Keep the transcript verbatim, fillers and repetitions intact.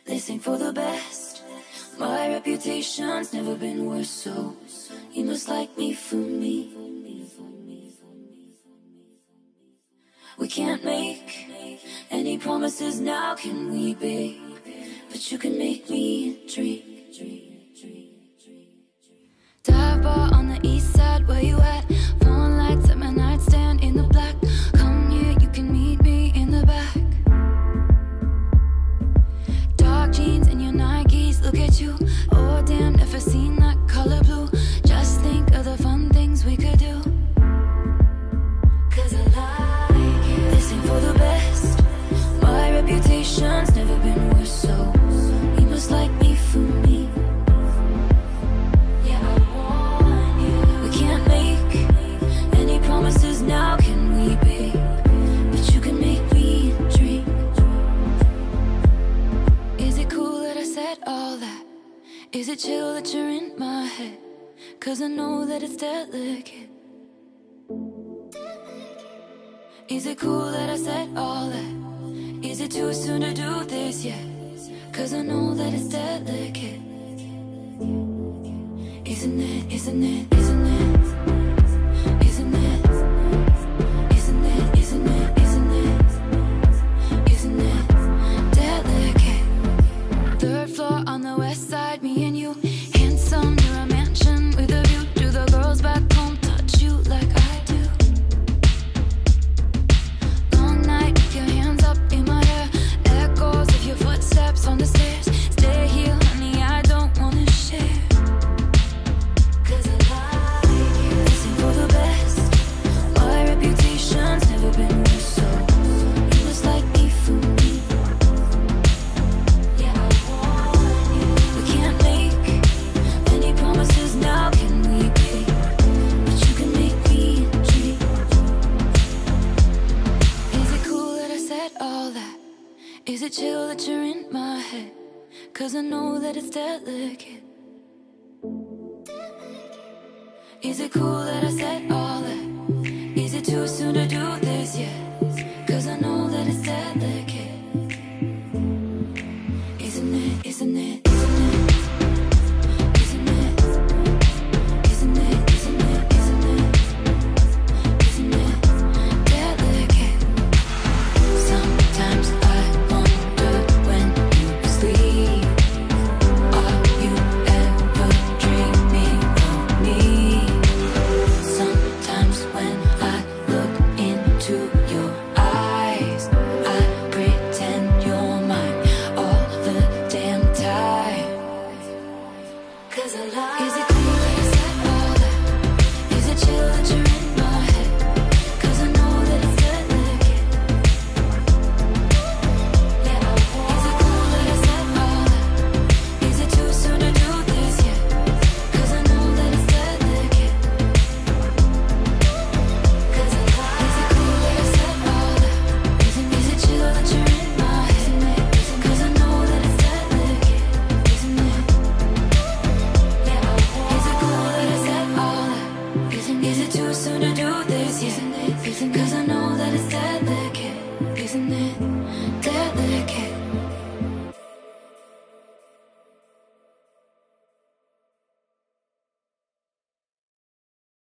They sing for the best. My reputation's never been worse, so you must like me for me. We can't make any promises now, can we, babe? But you can make me dream. Dive bar on the east side, where you at? Phone lights at my nightstand in the black. Come here, you can meet me in the back. Dark jeans and your Nikes, look at you. Oh damn, never seen that color blue. Just think of the fun things we could do. Cause I like it. They sing for the best. My reputation's never been worse, so you must like me for me. Yeah, I want you. We can't make any promises now, can we, babe? But you can make me dream. Is it cool that I said all that? Is it chill that you're in my head? Cause I know that it's delicate. Is it cool that I said all that? Is it too soon to do this yet? Cause I know that it's delicate. Isn't it, isn't it, isn't it? Isn't it? Isn't it, isn't it, isn't it? Isn't it delicate? Third floor on the west side, me and you. Handsome, near a mansion with a view. Do the girls back home touch you like I do? Long night, your hands up in my hair. Echoes of your footsteps on the stairs. Stay here, honey, I don't wanna share. Cause I like it. Listen for the best. My reputation's never been worse, so you must like me for me. Yeah, I want you. We can't make any promises now, can we, babe? But you can make me dream. Is it cool that I said all that? Is it chill that you're in my head? Cause I know that it's delicate. Is it cool that I said all that? Is it too soon to do this yet? Cause I know that it's delicate. Isn't it, isn't it, isn't it? Isn't it? Isn't it, isn't it, isn't it? Isn't it delicate? Sometimes I wonder when you sleep, are you ever dreaming of me? Sometimes when I look into your eyes, I pretend you're mine all the damn time. Cause I like. Is it cool that I said all that? Is it chill that you're in my head? Cause I know that it's delicate. Yeah, I want. Is it cool that I said all that? Is it too soon to do this yet? Cause I know that it's delicate. Cause I like. Is it cool that I said all that? Isn't, is it chill that you're in my head? Cause I know that it's delicate. Isn't it? Yeah, I want. Is it cool that I said all that? Isn't, is it too soon to do this yet?